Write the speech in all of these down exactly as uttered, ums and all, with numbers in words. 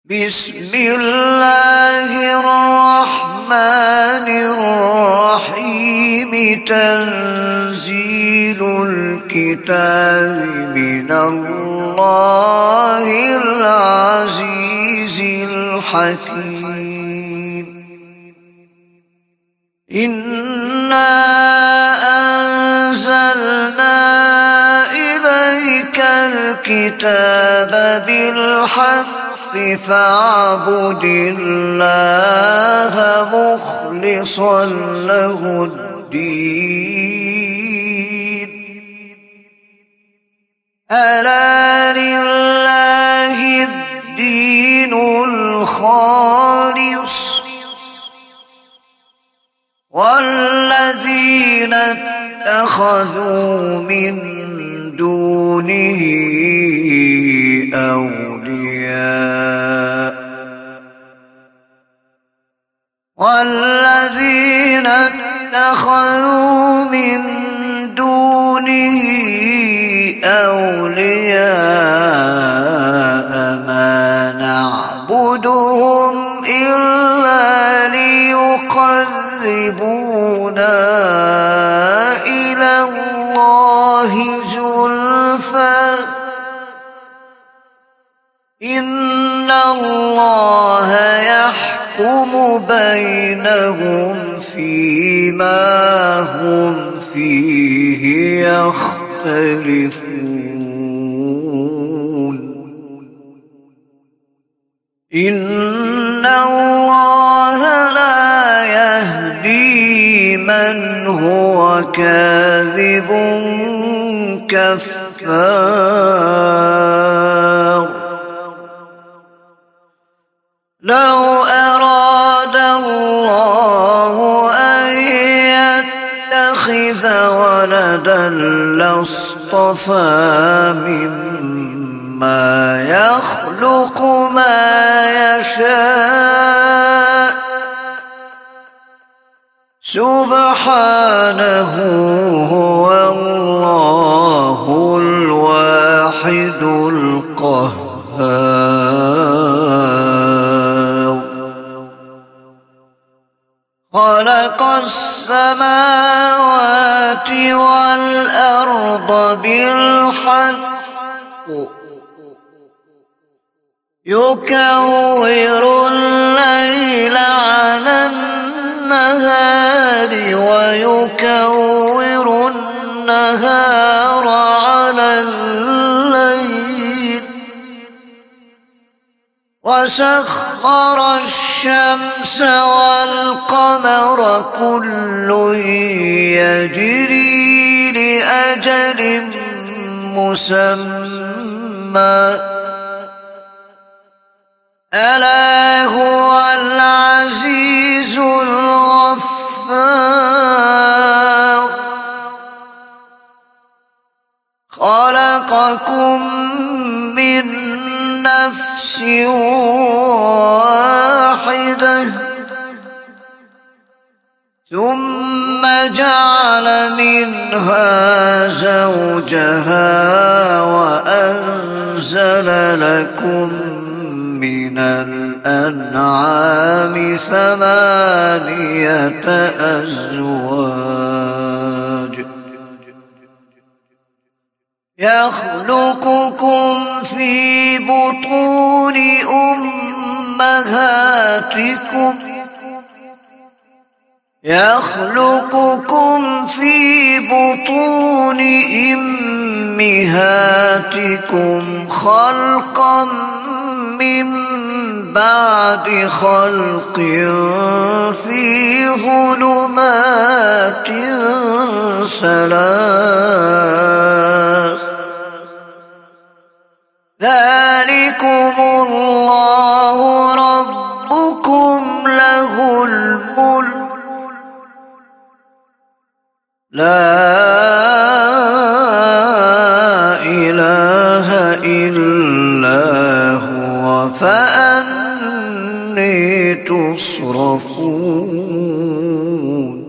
بسم الله الرحمن الرحيم تنزيل الكتاب من الله العزيز الحكيم إنا أنزلنا إليك الكتاب بالحق فاعبد الله مخلصا له الدين ألا لله الدين الخالص والذين اتخذوا من دونه أولياء والذين اتخذوا من دونه أولياء ما نعبدهم إلا ليقربونا إلى الله زلفى إن الله يحكم بينهم فيما هم فيه يختلفون إن الله لا يهدي من هو كاذب كفار لو أراد الله أن يتخذ ولدا لاصطفى مما يخلق ما يشاء سبحانه هو الله الواحد القهار خلق السماوات والأرض بالحق يكور الليل على النهار ويكور النهار على الليل وسخر الشمس والقمر كل يجري لأجل مسمى ألا هو العزيز الغفار خلقكم من نفس واحدة ثم جعل منها زوجها وأنزل لكم من الأنعام ثمانية أزواج يخلقكم في بطون أمهاتكم يخلقكم في بطون أمهاتكم خلقا من بعد خلق في ظلمات ثلاث ذلكم الله ربكم له الملك لا إله إلا هو فأني تصرفون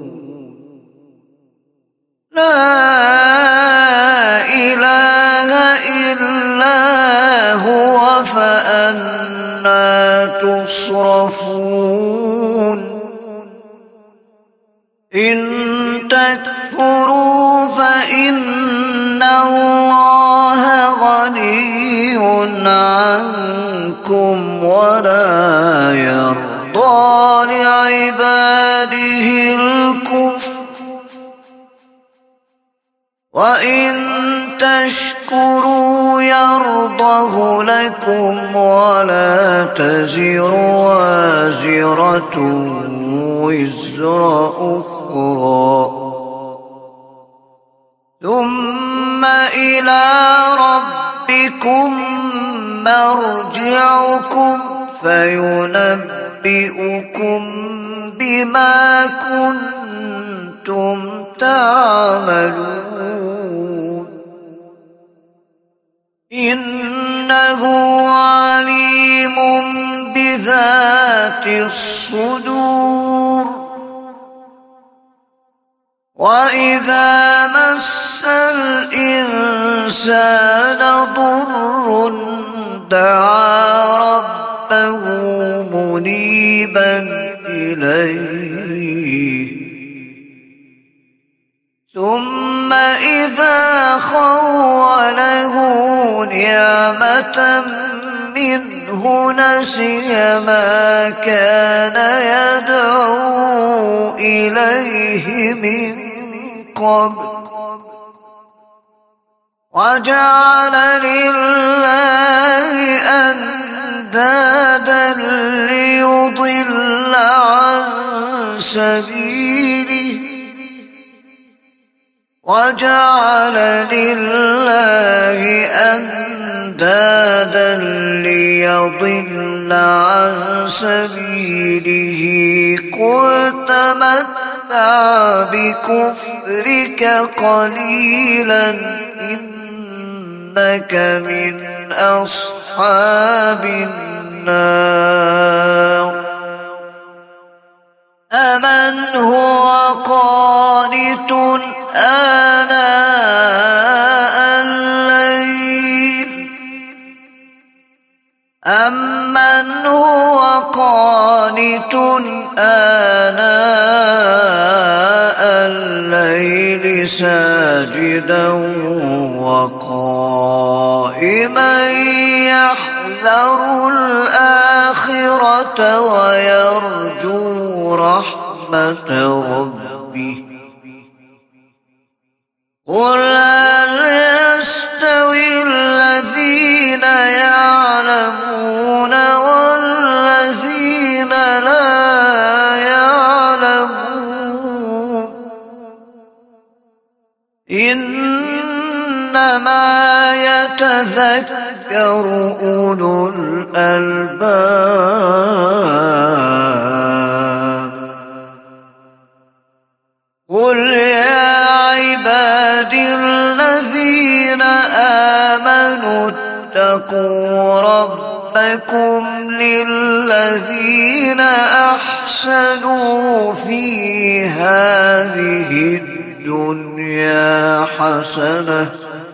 لا إله إلا هو فأنى تصرفون إن تكفروا فإن الله غني عنكم ولا يرضى لعباده الكفر وإن تشكروا يرضه لكم ولا تزر وازرة وزر أخرى ثم إلى ربكم مرجعكم فينبئكم بما كنتم تعملون إنه عليم بذات الصدور وإذا مس الإنسان ضر دعا ربه منيبا إليه ثم إذا خوله نعمة منه نسي ما كان يدعو إليه من قبل وجعل لله أندادا ليضل عن سبيله وجعل لله أندادا ليضل عن سبيله قل تمتع بكفرك قليلا إنك من أصحاب النار أمن هو قانت آناء الليل أمن هو قانت آناء الليل ساجدا وقائما يحذر الآخرة ويرجو رحمة ربه قل هل يستوي الذين يعلمون والذين لا يعلمون إنما يتذكر أولو الألباب قل يا عبادي الذين آمنوا اتقوا ربكم للذين أحسنوا في هذه الدنيا حسنة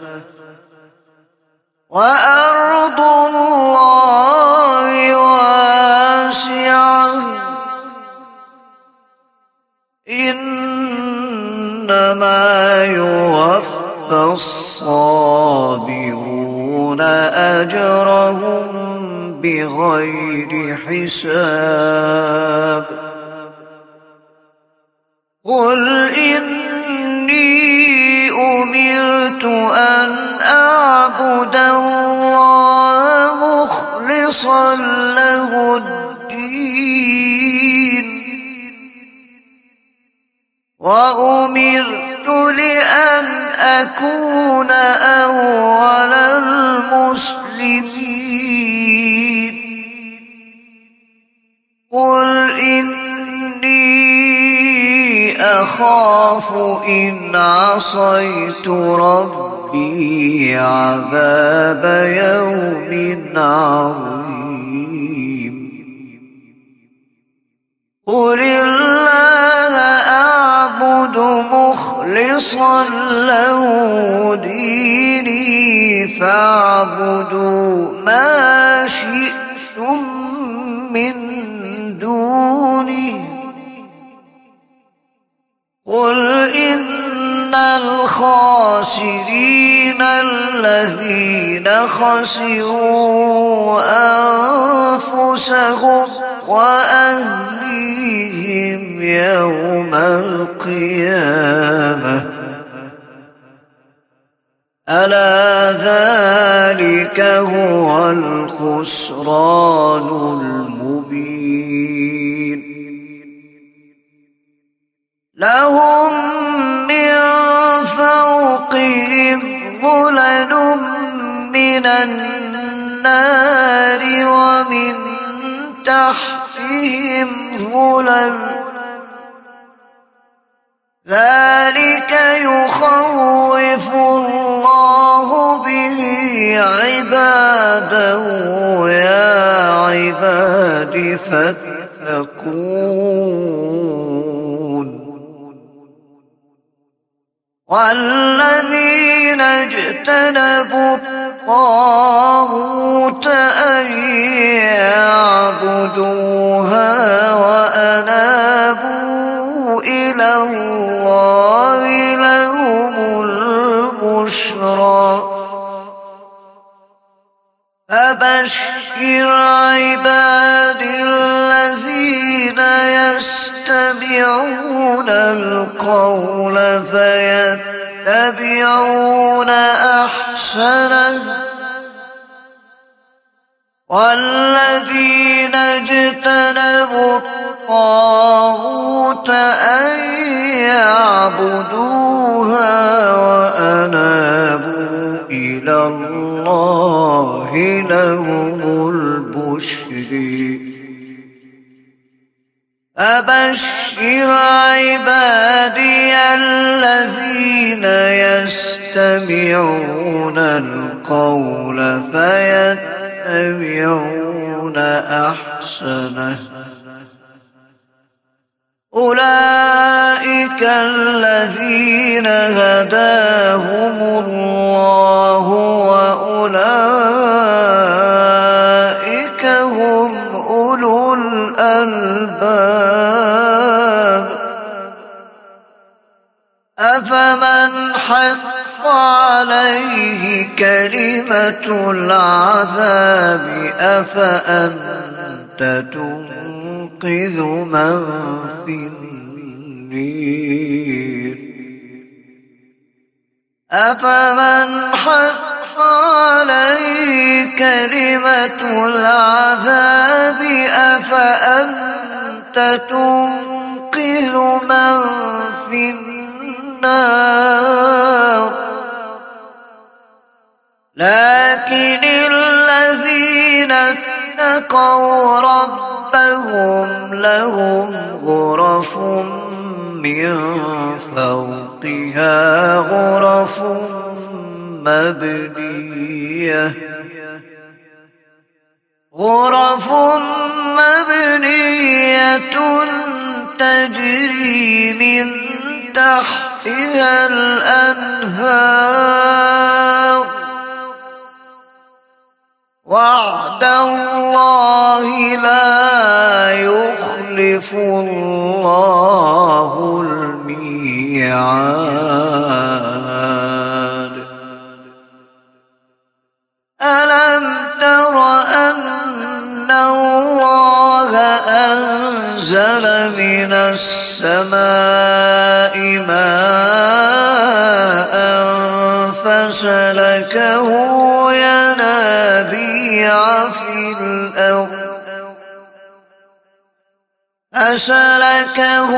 وأرض الله واسعة إنما يوفى الصابرون أجرهم بغير حساب قل إني أمرت أن أعبد الله مخلصا له الدين وأمرت لأن أكون أول المسلمين قل إني أخاف إن عصيت ربي عذاب يوم عظيم قل الله أعبد مخلصا له ديني فاعبدوا ما شئتم الخاسرين الذين خسروا أنفسهم وأهليهم يوم القيامة ألا ذلك هو الخسران المبين لهم من فوقهم ظلل من النار ومن تحتهم ظلل ذلك يخوف الله به عباده يا عباد فاتقون والذين اجتنبوا الطاغوت أن يعبدوها وأنابوا إلى الله لهم البشرى فبشر عباد الذين يستمعون القول فيتبعون أحسنه والذين اجتنبوا الطاغوت أن يعبدوها وأنابوا إلى الله لهم البشر فبشر عبادي الذين يستمعون القول فيتبعون أحسنه أولئك الذين هداهم الله وأولئك هم أولو الألباب أفمن حق عليه كلمة العذاب أفأنت تنقذ من في النير أفمن حق عليه كلمة العذاب أفأنت تنقذ من في النار لكن الذين اتقوا ربهم لهم غرف من فوقها غرف مبنية غرف مبنية تجري من تحتها الأنهار وعد الله لا يخلف الله الميعاد ألم تر أن الله أنزل من السماء ماء فسلكه ينابيع في الأرض فسلكه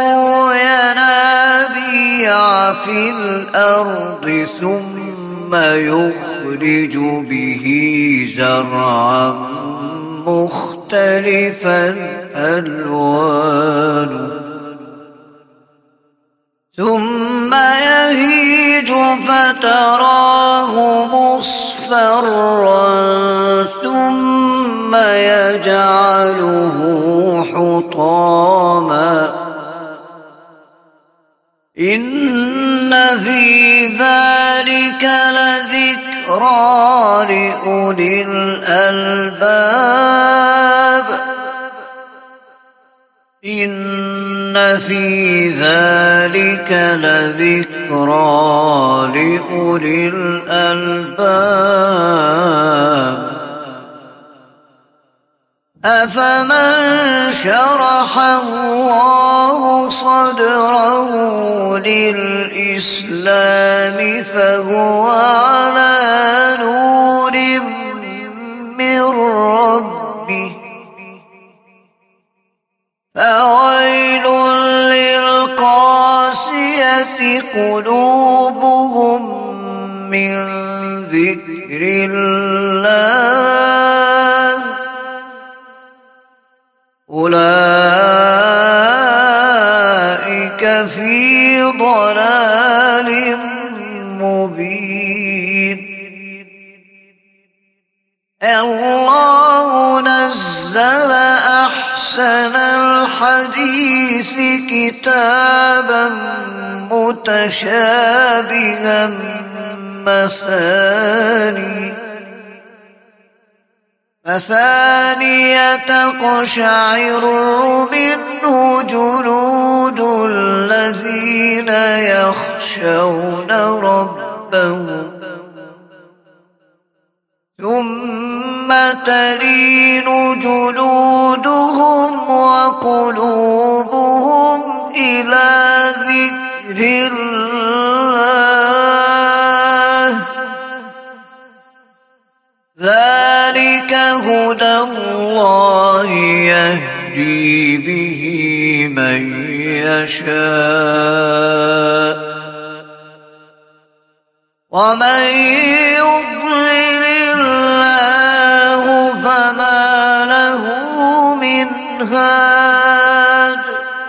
ينابيع في الأرض ثم يخرج به زرعا مختلفا ألوانه ثم يهيج فتراه مصفرا ثم يجعله حطاما إن في ذلك لذكرى لأولي الألباب إن في ذلك لذكرى لأولي الألباب أفمن شرح الله صدره للإسلام فهو على نور من ربه فويل للقاسية قلوبهم من ذكر الله أولئك في ضلال مبين الله نزل أحسن الحديث كتابا متشابها مثاني مثانية تقشعر منه جلود الذين يخشون ربهم ثم تلين جلودهم وقلوبهم إلى ذكر الله ذلك هدى الله يهدي به من يشاء ومن يضلل الله فما له من هاد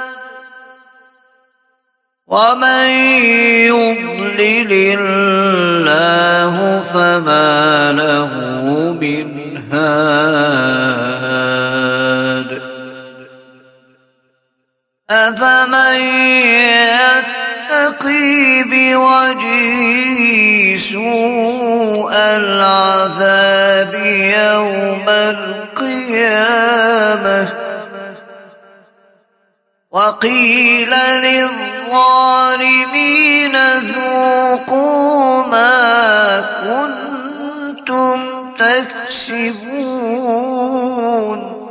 ومن يضلل الله فما له من هاد أفمن يتقي بوجهه سوء العذاب يوم القيامة وقيل للظالمين ذوقوا ما كنتم تكسبون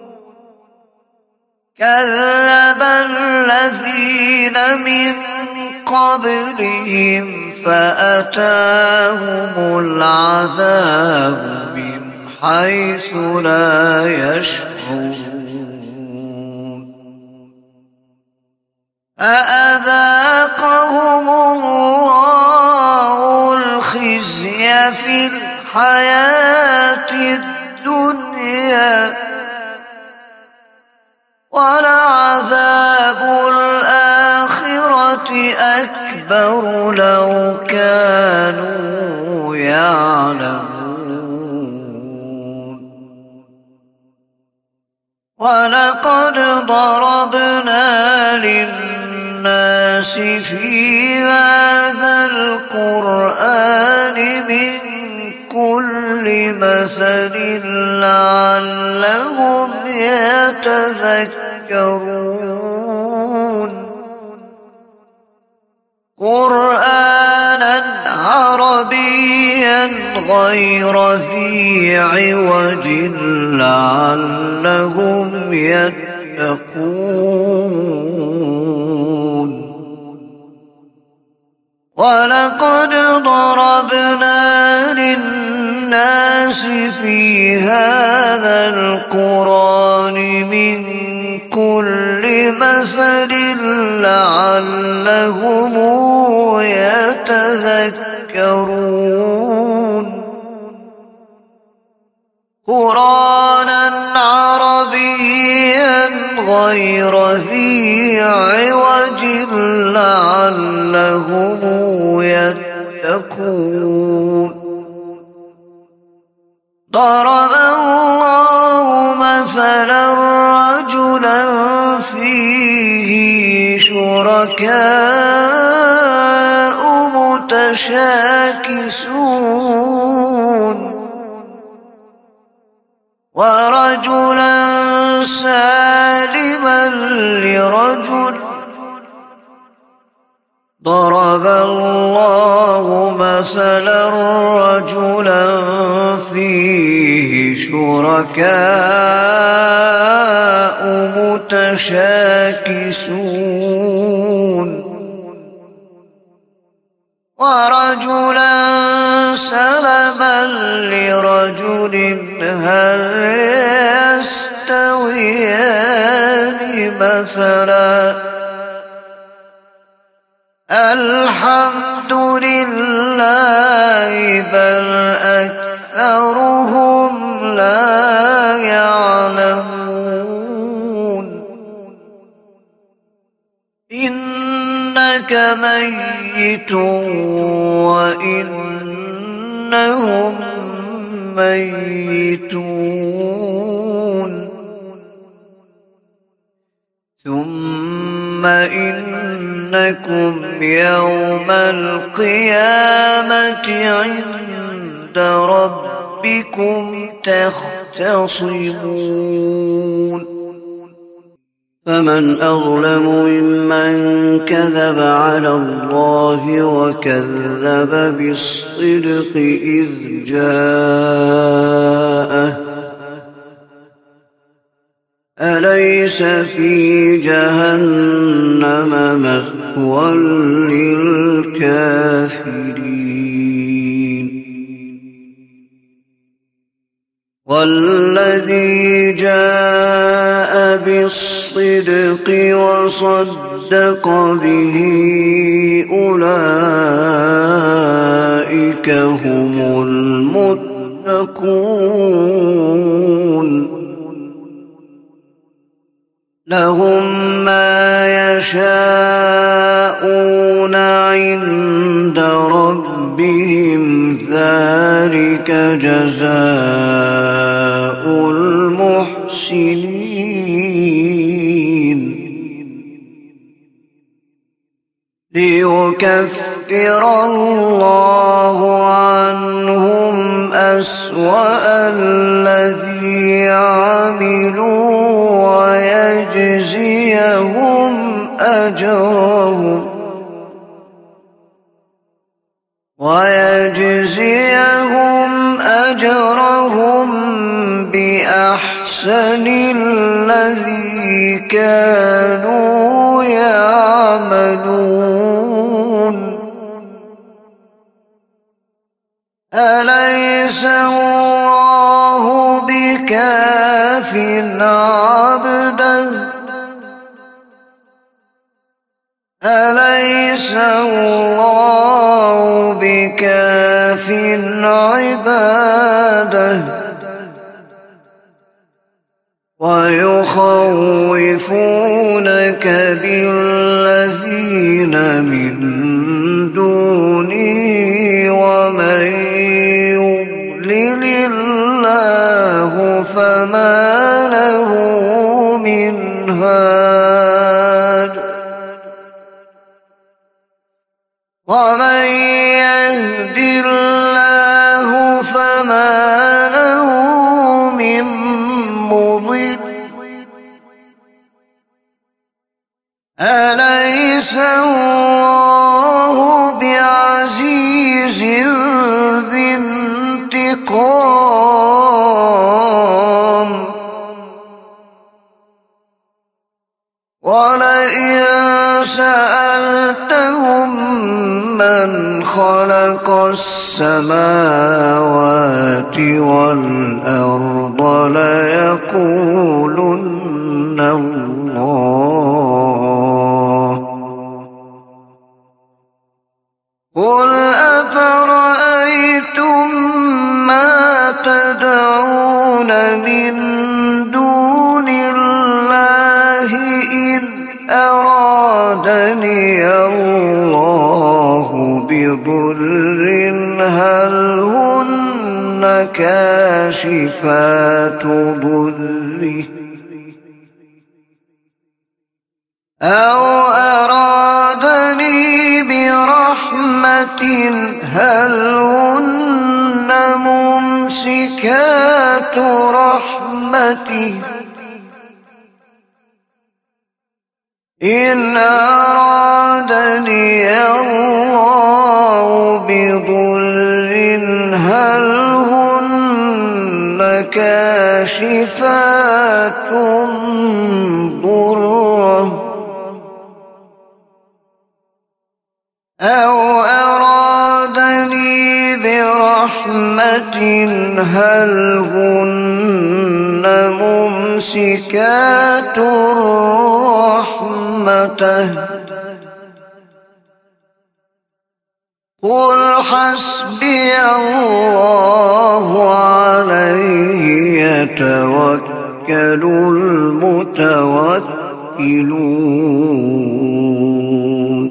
كذب الذين من قبلهم فأتاهم العذاب من حيث لا يشعرون فأذاقهم الله الخزي في الحياة الدنيا ولعذاب الآخرة أكبر لو كانوا يعلمون ولقد ضربنا للناس في هذا القرآن من كل مثل لعلهم يتذكرون قرآنا عربيا غير ذي عوج لعلهم يتقون ولقد ضربنا للناس في هذا القرآن من كل مثل لعلهم يتذكرون قرآنا عربيا غير ذي عوج لعلهم يتقون ضرب الله مثلا رجلا فيه شركاء متشاكسون ورجلا سالما لرجل رجل ضرب الله مثلا رجلا فيه شركاء متشاكسون ورجلا سلما لرجل هل يستويان مثلا الحمد لله بل أكثرهم لا يعلمون إنك ميت وإنهم ميتون ثم إنكم يوم القيامة عند ربكم تختصمون فمن أظلم ممن كذب على الله وكذب بالصدق إذ جاءه أليس في جهنم مثوى للكافرين والذي جاء بالصدق وصدق به أولئك هم المتقون لهم ما يشاءون عند ربهم ذلك جزاء المحسنين ليكفر الله عنهم أسوأ الذي عملوا ويجزيهم أجرهم ويجزيهم أجرهم بأحسن الذي كانوا يعملون أليس الله بكاف عبده أليس الله بكاف عباده ويخوفونك بالذين من دونه ومن يضلل الله فما له من هاد ومن يهد الله فما له من مضل أليس الله بعزيز ذي انتقام ولئن سألتهم من خلق السماوات والأرض ليقولن الله قل أفرأيتم ما تدعون من دون الله إن أرادني الله بضر هل هن كاشفات ضره أو أرادني برحمة هل هن ممسكات رحمته إن أرادني الله بضر هل هن كاشفات ضره أو أرادني برحمة هل هن ممسكات رحمته قل حسبي الله عليه يتوكل المتوكلون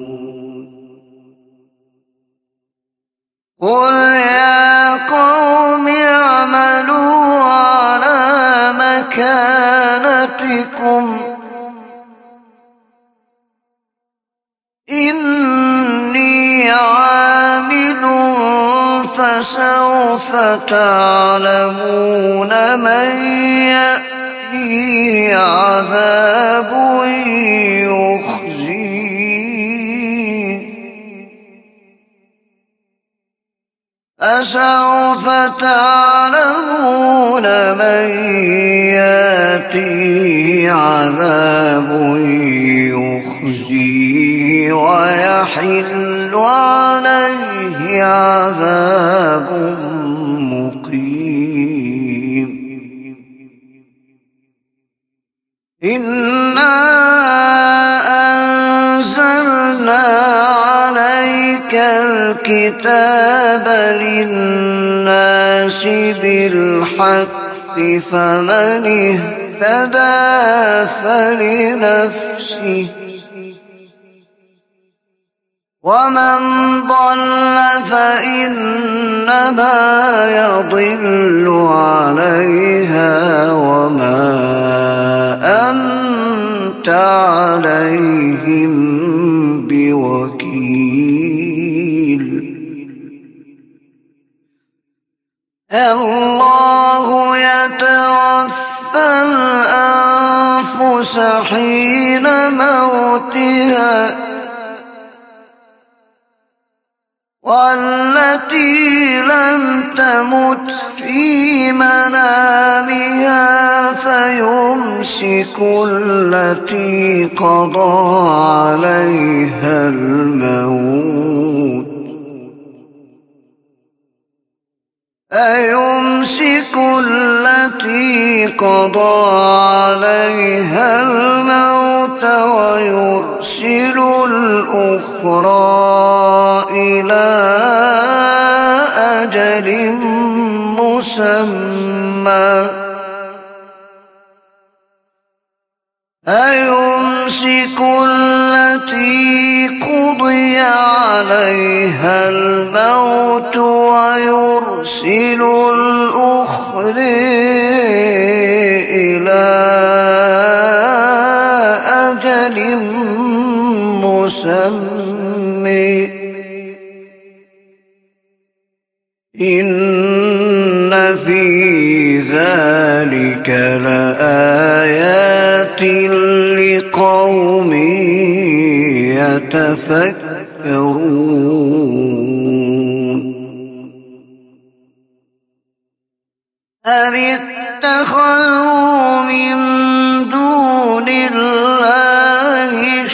قل يا قوم اعملوا على مكانتكم إني عامل فسوف تعلمون من يأتيه عذاب يخزيه فسوف تعلمون من يأتيه عذاب يخزيه ويحل عليه عذاب مقيم إنا أنزلنا عليك الكتاب للناس بالحق فمن اهتدى فلنفسه ومن ضل فإنما يضل عليها وما أنت عليهم بوكيل الله يتوفى الأنفس حين موتها والتي لم تمت في منامها فيمسك التي قضى عليها الموت فيمسك التي قضى عليها الموت ويرسل الأخرى إلى أجل مسمى أيمسك التي قضي عليها الموت ويرسل الأخرى إلى أجل مسمى إن في ذلك لآيات لقوم يتفكرون أم اتخذوا من دون الله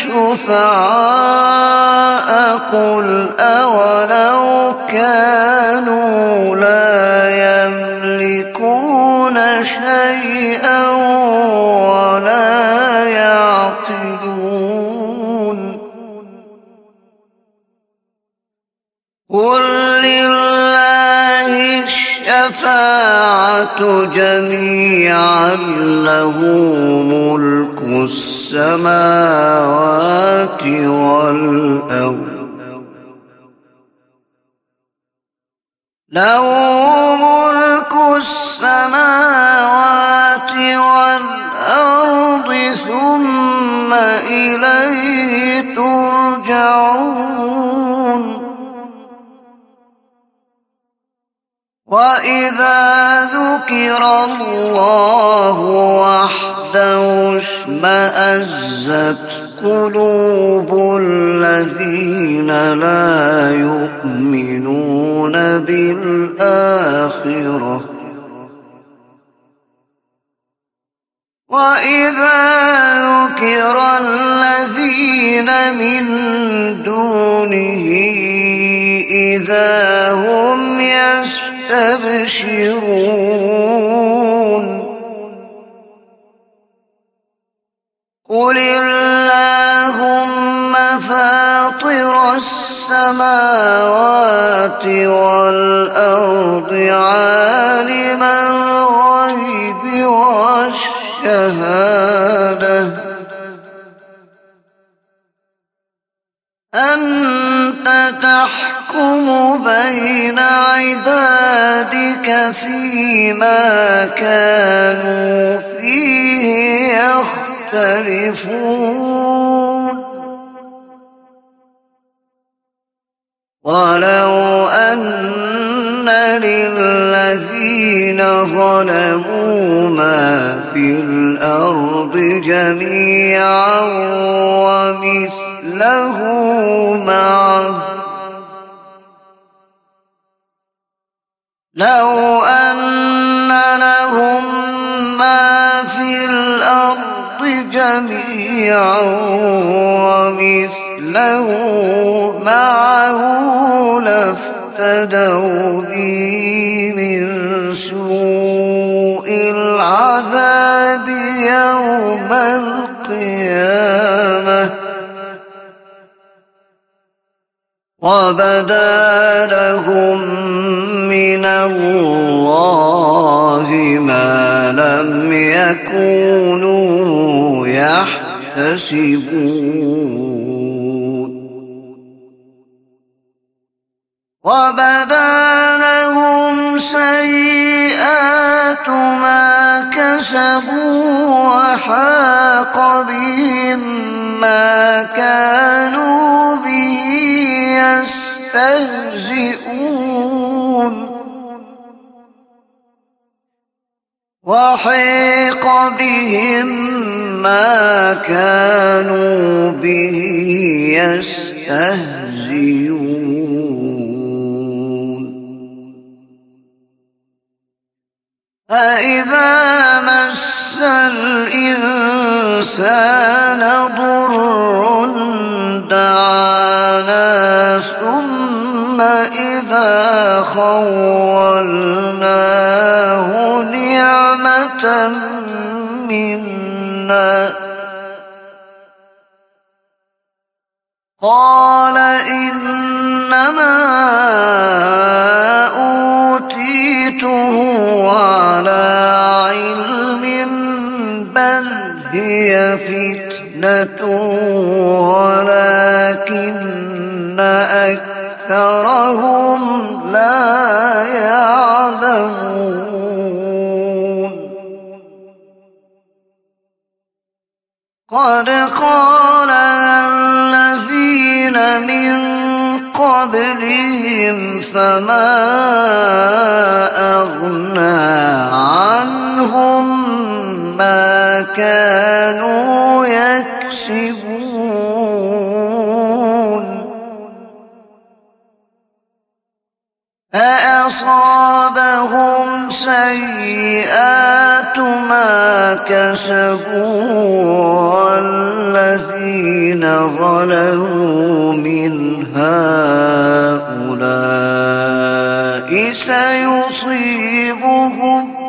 شفعاء قل أولو كانوا لا يملكون شيئا ولا يعقلون قل لله الشفاعة جميعا له ملك السماوات والأرض له ملك السماوات والأرض ثم إليه ترجعون وإذا ذكر الله وحده وحده اشمأزت قلوب الذين لا يؤمنون بالآخرة وإذا ذكر الذين من دونه إذا هم يستبشرون قل اللهم فاطر السماوات والأرض عالم الغيب والشهادة أنت تحكم بين عبادك فيما كانوا فيه يختلفون ولو أن للذين ظلموا ما في الأرض جميعا ومثله معه لو أن لهم ما في الأرض جميعا ومثله معه لافتدوا به من سوء العذاب يوم القيامة وبدا لهم من الله ما لم يكونوا يحتسبون وبدا لهم سيئات ما كسبوا وحاق بهم ما كانوا به يستهزئون وحيق بهم ما كانوا به يستهزئون فإذا مس الإنسان ضر دعانا ثم إذا خولناه نعمة منا قال إنما أوتيته على علم بل هي فتنة ولكن أكثرهم لا يعلمون قد قال الذين من قبلهم فما أغنى عنهم ما كانوا يكسبون فأصابهم سيئات ما كسبوا والذين ظلموا من هؤلاء سيصيبهم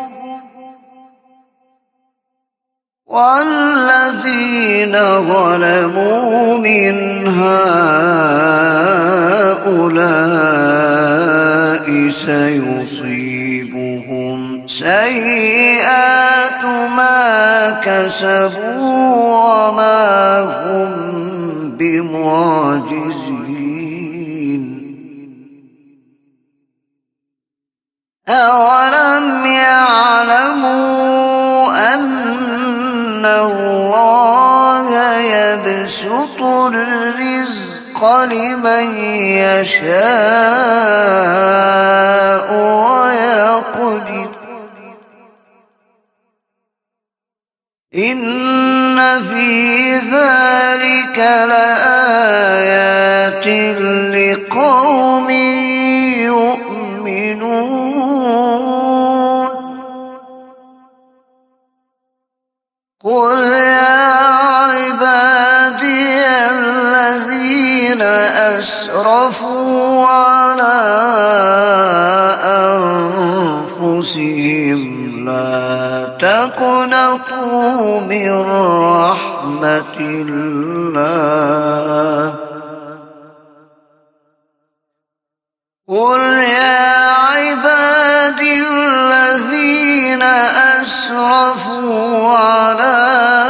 والذين ظلموا من هؤلاء سيصيبهم سيئات ما كسبوا وما هم بمعجزين أولم يعلموا أن الله يبسط الرزق لمن يشاء ويقدر إن في ذلك لآيات لقوم يؤمنون قل يا عبادي الذين أسرفوا على أنفسهم لا تقنطوا من رحمة الله قل يا عبادي الذين أسرفوا على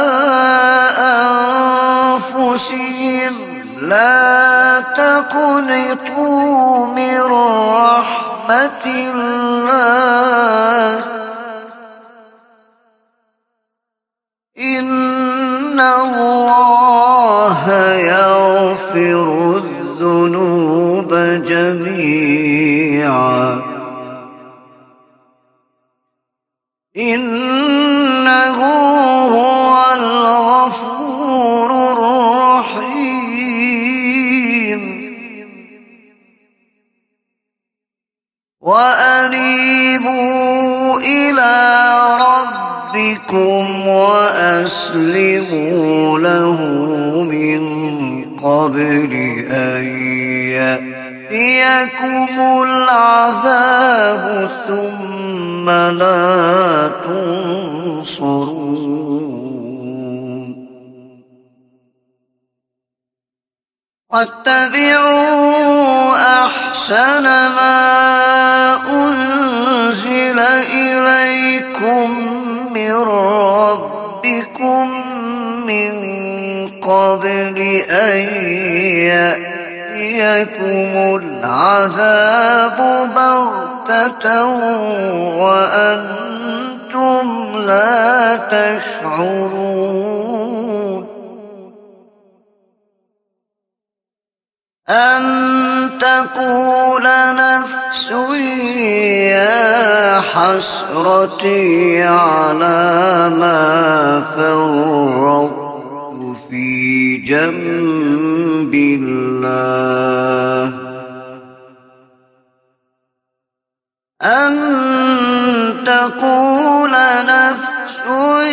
أنفسهم لا تقنطوا من رحمة الله إن الله يغفر الذنوب جميعا إنه هو الغفور الرحيم وأنيبوا إلى ربكم وأسلموا له من قبل أن يأتيكم العذاب ثم لا تنصرون واتبعوا أحسن ما أنزل إليكم من ربكم من قبل أن يأتيكم العذاب بغتة وأنتم لا تشعرون أن تقول نفس يا حسرتي على ما فرطت في جنب الله أن تقول نفس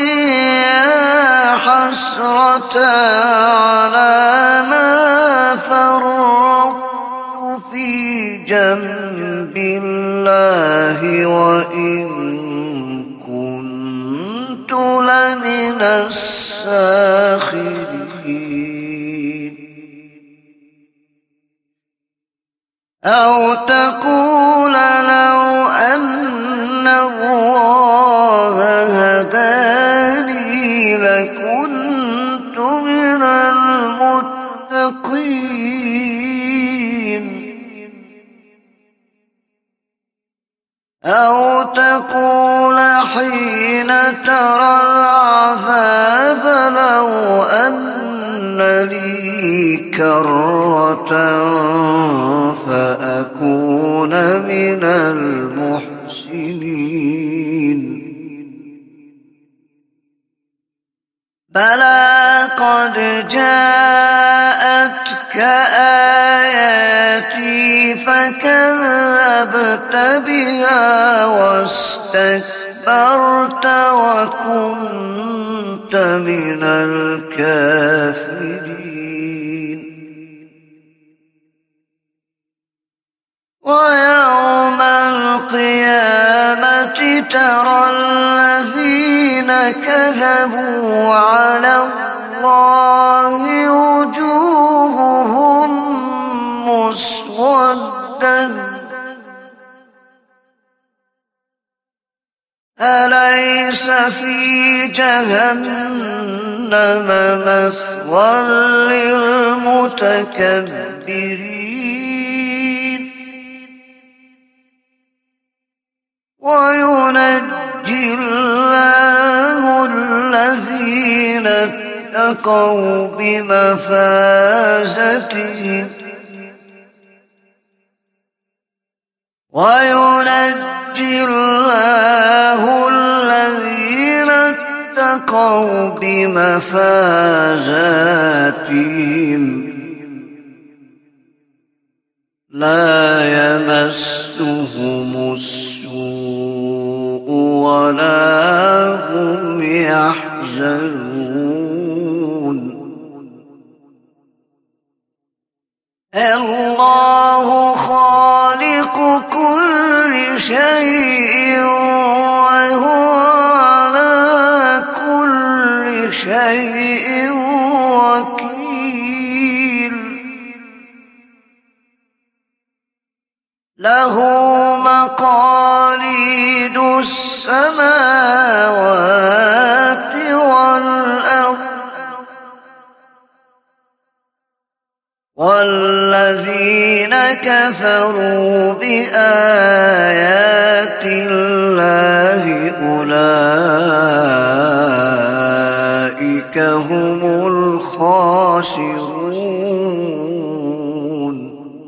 يا حسرة على ما فرطت في جنب الله وإن كنت لمن الساخرين أو تقول لو أن الله هداني لكنت من المتقين أو تقول حين ترى العذاب لو أن لي كرة فأكون من المحسنين بلى قد جاءتك آياتي فكذبت بها واستكبرت وكنت من الكافرين ويوم القيامة ترى الذين كذبوا على الله وجوههم مسودة أليس في جهنم مثوى للمتكبرين وينجي الله الذين اتقوا بمفازتهم وينجي الله الذين اتقوا اتقوا بمفازاتهم لا يمسهم السوء ولا هم يحزنون الله خالق كل شيء وهو على كل شيء وكيل له مقاليد السماوات والأرض والذين كفروا بآيات الله أولئك هم الخاسرون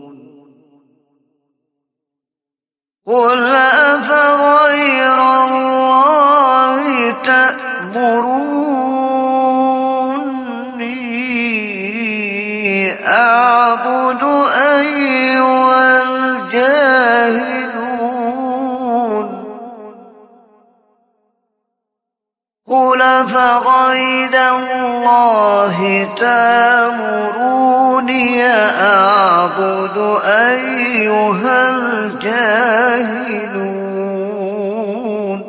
قل أفغير الله تأمروني أعبد أيها الجاهلون قل أفغير الله تأمروني أعبد أيها الجاهلون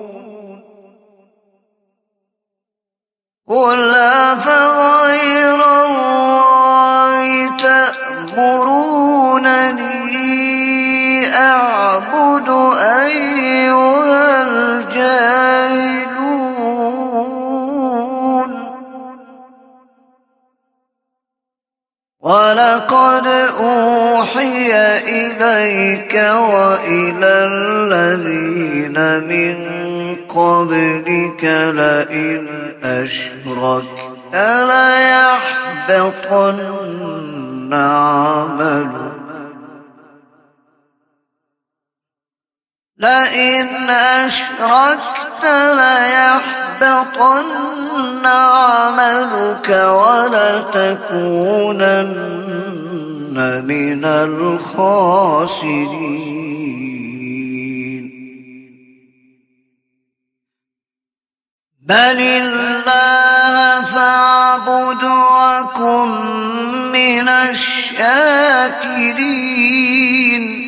قل أفغير الله تأمرونني أعبد أيها الجاهلون ولقد أوحي إليك وإلى الذين من قبلك لئن أشركت ليحبطن عملك لئن أشركت ليحبطن عملك ولتكونن من الخاسرين بل الله فاعبد وكن من الشاكرين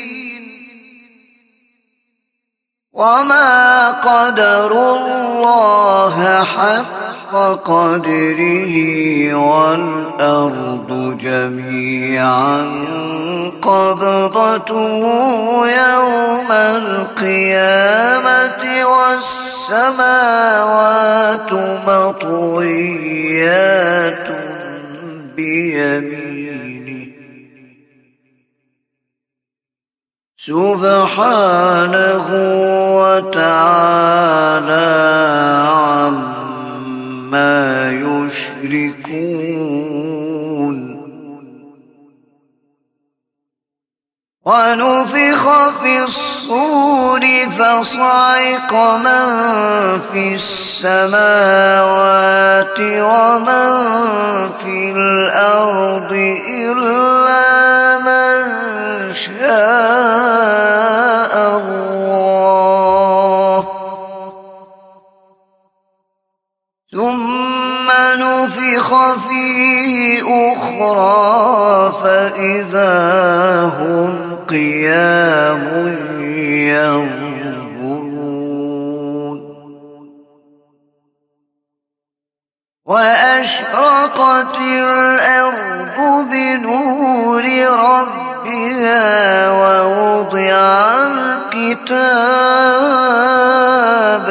وما قدروا الله حق قدره والأرض جميعا قبضته يوم القيامة والسماوات مطويات بيمينه سبحانه وتعالى عما يشركون ونفخ في الصور فصعق من في السماوات ومن في الأرض إلا من شاء الله ثم نفخ فيه أخرى فإذا هم قيام ينظرون وأشرقت الأرض بنور ربها ووضع الكتاب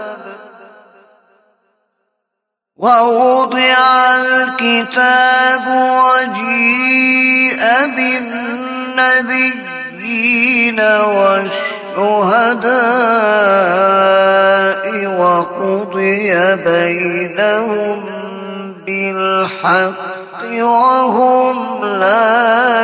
ووضع الكتاب وجيء بالنبيين والشهداء وقضي بينهم بالحق وهم لا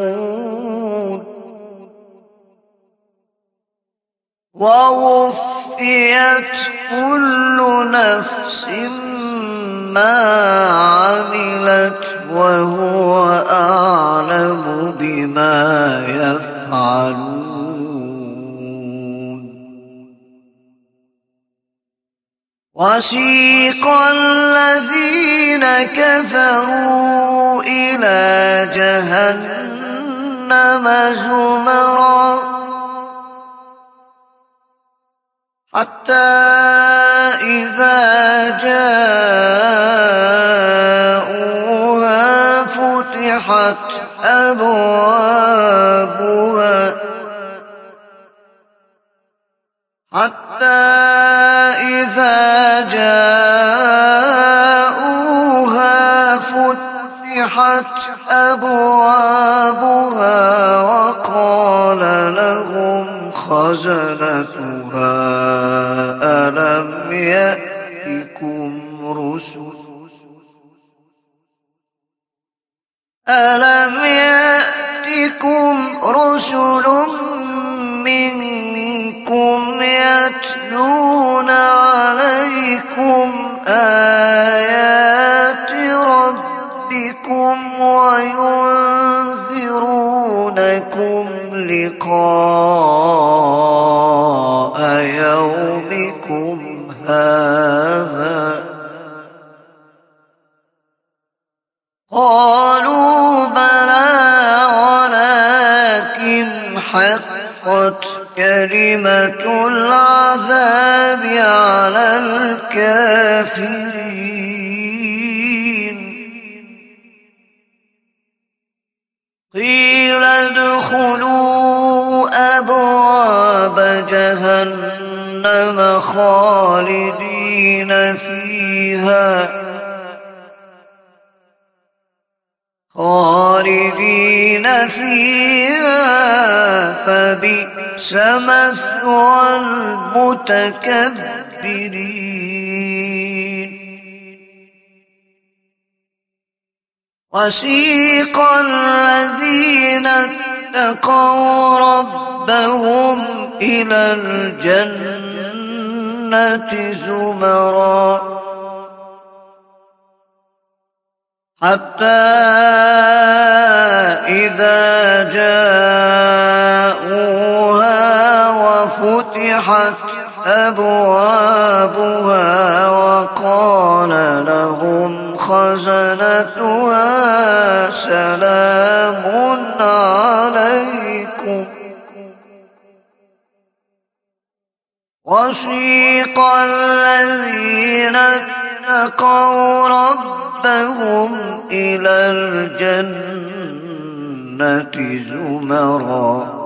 يظلمون ووفي ووفيت كل نفس ما عملت وهو أعلم بما يفعلون وسيق الذين كفروا إلى جهنم زمرا حتى إذا جاءوها فتحت أبوابها حتى إذا جاءوها فتحت أبوابها وقال لهم خزنتها ألم يأتكم رسل ألم يأتكم رسل منكم يتلون عليكم آيات ربكم وينذرونكم لقاء يومكم هذا قالوا بلى ولكن حقت كلمة العذاب على الكافرين قيل ادخلوا أبواب جهنم خالدين فيها خالدين فيها فبئس مثوى المتكبرين وسيق الذين اتقوا ربهم إلى الجنة زمرا حتى إذا جاءوها وفتحت أبوابها وقال لهم خزنتها سلام عليكم وسيق الذين اتقوا ربهم إلى الجنة زمرا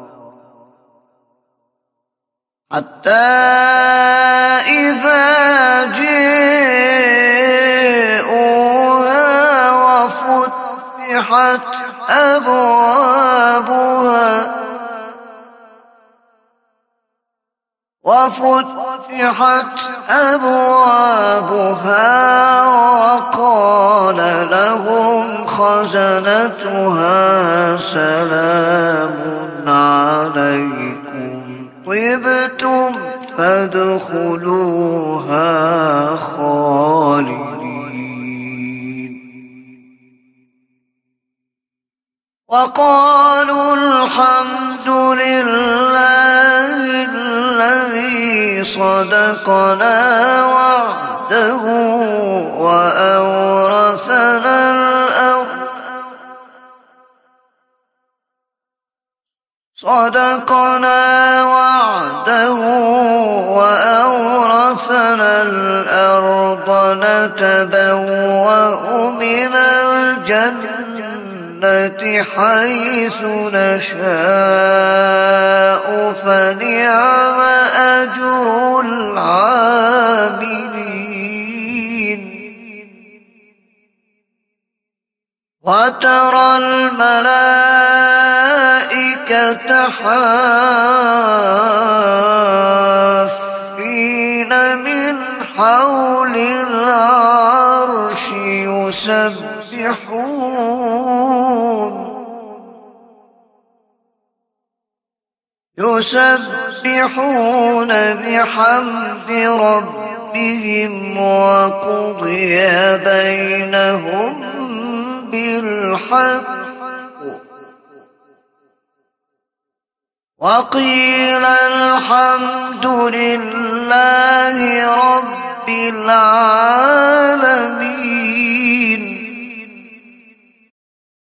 حتى إذا جاءوها وفتحت أبوابها وفتحت أبوابها وقال لهم خزنتها سلام عليكم طبتم فادخلوها خالدين وقالوا الحمد لله الذي صدقنا وعده وأورثنا الأرض صدقنا وعده وأورثنا الأرض نتبوأ من الجنة حيث نشاء فنعم أجر العاملين وترى الملائكة حافين من حول العرش يسبحون يسبحون بحمد ربهم وقضي بينهم بالحق وقيل الحمد لله رب العالمين.